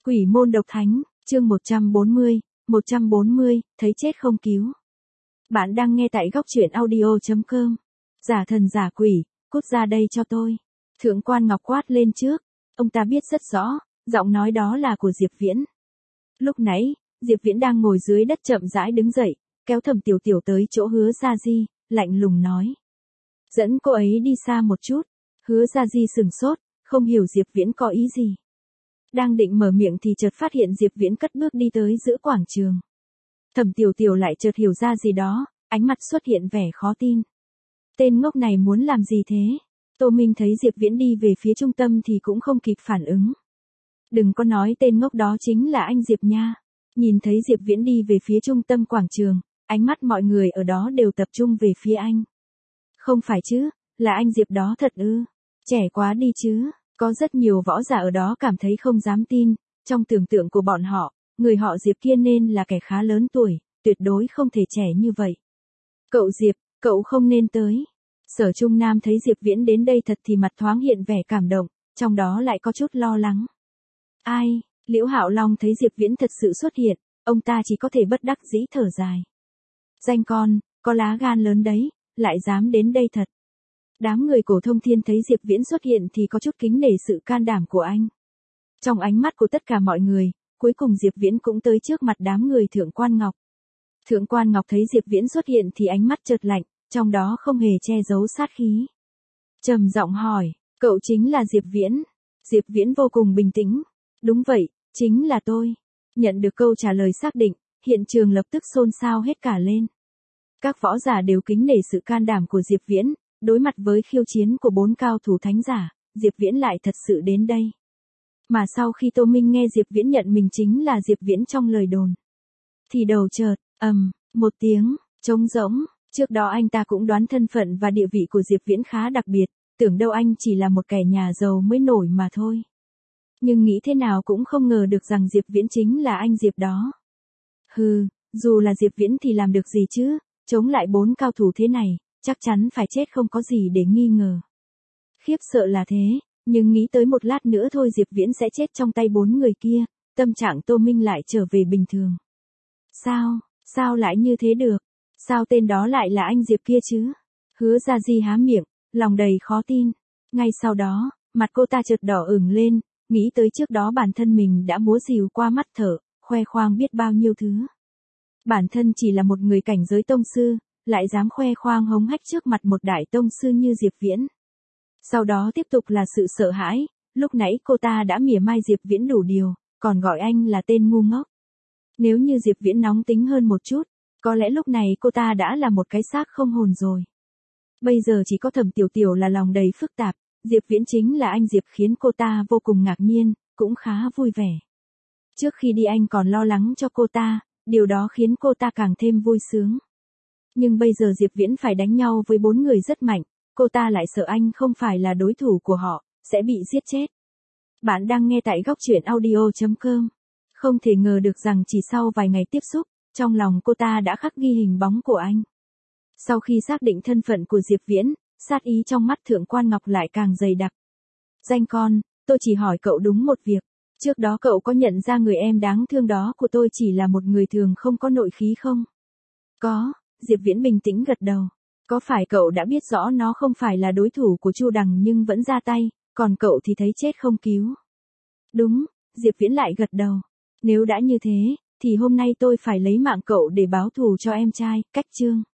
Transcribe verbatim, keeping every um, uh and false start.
Quỷ môn độc thánh, chương một trăm bốn mươi, một trăm bốn mươi, thấy chết không cứu. Bạn đang nghe tại góc truyện audio chấm com. Giả thần giả quỷ, cút ra đây cho tôi. Thượng quan Ngọc quát lên trước, ông ta biết rất rõ, giọng nói đó là của Diệp Viễn. Lúc nãy, Diệp Viễn đang ngồi dưới đất chậm rãi đứng dậy, kéo Thẩm Tiểu Tiểu tới chỗ Hứa Gia Di, lạnh lùng nói. Dẫn cô ấy đi xa một chút. Hứa Gia Di sừng sốt, không hiểu Diệp Viễn có ý gì. Đang định mở miệng thì chợt phát hiện Diệp Viễn cất bước đi tới giữa quảng trường. Thẩm Tiểu Tiểu lại chợt hiểu ra gì đó, ánh mặt xuất hiện vẻ khó tin. Tên ngốc này muốn làm gì thế? Tô Minh thấy Diệp Viễn đi về phía trung tâm thì cũng không kịp phản ứng. Đừng có nói tên ngốc đó chính là anh Diệp nha. Nhìn thấy Diệp Viễn đi về phía trung tâm quảng trường, ánh mắt mọi người ở đó đều tập trung về phía anh. Không phải chứ, là anh Diệp đó thật ư? Trẻ quá đi chứ. Có rất nhiều võ giả ở đó cảm thấy không dám tin, trong tưởng tượng của bọn họ, người họ Diệp kia nên là kẻ khá lớn tuổi, tuyệt đối không thể trẻ như vậy. Cậu Diệp, cậu không nên tới. Sở Trung Nam thấy Diệp Viễn đến đây thật thì mặt thoáng hiện vẻ cảm động, trong đó lại có chút lo lắng. Ai, Liễu Hạo Long thấy Diệp Viễn thật sự xuất hiện, ông ta chỉ có thể bất đắc dĩ thở dài. Danh con, có lá gan lớn đấy, lại dám đến đây thật. Đám người Cổ Thông Thiên thấy Diệp Viễn xuất hiện thì có chút kính nể sự can đảm của anh. Trong ánh mắt của tất cả mọi người, cuối cùng Diệp Viễn cũng tới trước mặt đám người Thượng quan Ngọc. Thượng quan Ngọc thấy Diệp Viễn xuất hiện thì ánh mắt chợt lạnh, trong đó không hề che giấu sát khí. Trầm giọng hỏi, cậu chính là Diệp Viễn? Diệp Viễn vô cùng bình tĩnh. Đúng vậy, chính là tôi. Nhận được câu trả lời xác định, hiện trường lập tức xôn xao hết cả lên. Các võ giả đều kính nể sự can đảm của Diệp Viễn. Đối mặt với khiêu chiến của bốn cao thủ thánh giả, Diệp Viễn lại thật sự đến đây. Mà sau khi Tô Minh nghe Diệp Viễn nhận mình chính là Diệp Viễn trong lời đồn, thì đầu chợt, ầm, một tiếng, trống rỗng, trước đó anh ta cũng đoán thân phận và địa vị của Diệp Viễn khá đặc biệt, tưởng đâu anh chỉ là một kẻ nhà giàu mới nổi mà thôi. Nhưng nghĩ thế nào cũng không ngờ được rằng Diệp Viễn chính là anh Diệp đó. Hừ, dù là Diệp Viễn thì làm được gì chứ, chống lại bốn cao thủ thế này. Chắc chắn phải chết không có gì để nghi ngờ. Khiếp sợ là thế, nhưng nghĩ tới một lát nữa thôi Diệp Viễn sẽ chết trong tay bốn người kia, tâm trạng Tô Minh lại trở về bình thường. Sao, sao lại như thế được? Sao tên đó lại là anh Diệp kia chứ? Hứa Gia Di há miệng, lòng đầy khó tin. Ngay sau đó, mặt cô ta chợt đỏ ửng lên, nghĩ tới trước đó bản thân mình đã múa rìu qua mắt thở, khoe khoang biết bao nhiêu thứ. Bản thân chỉ là một người cảnh giới tông sư, lại dám khoe khoang hống hách trước mặt một đại tông sư như Diệp Viễn. Sau đó tiếp tục là sự sợ hãi, lúc nãy cô ta đã mỉa mai Diệp Viễn đủ điều, còn gọi anh là tên ngu ngốc. Nếu như Diệp Viễn nóng tính hơn một chút, có lẽ lúc này cô ta đã là một cái xác không hồn rồi. Bây giờ chỉ có Thẩm Tiểu Tiểu là lòng đầy phức tạp, Diệp Viễn chính là anh Diệp khiến cô ta vô cùng ngạc nhiên, cũng khá vui vẻ. Trước khi đi anh còn lo lắng cho cô ta, điều đó khiến cô ta càng thêm vui sướng. Nhưng bây giờ Diệp Viễn phải đánh nhau với bốn người rất mạnh, cô ta lại sợ anh không phải là đối thủ của họ, sẽ bị giết chết. Bạn đang nghe tại góc truyện audio chấm com. Không thể ngờ được rằng chỉ sau vài ngày tiếp xúc, trong lòng cô ta đã khắc ghi hình bóng của anh. Sau khi xác định thân phận của Diệp Viễn, sát ý trong mắt Thượng quan Ngọc lại càng dày đặc. Danh con, tôi chỉ hỏi cậu đúng một việc. Trước đó cậu có nhận ra người em đáng thương đó của tôi chỉ là một người thường không có nội khí không? Có. Diệp Viễn bình tĩnh gật đầu. Có phải cậu đã biết rõ nó không phải là đối thủ của Chu Đằng nhưng vẫn ra tay, còn cậu thì thấy chết không cứu? Đúng, Diệp Viễn lại gật đầu. Nếu đã như thế, thì hôm nay tôi phải lấy mạng cậu để báo thù cho em trai, cách chương.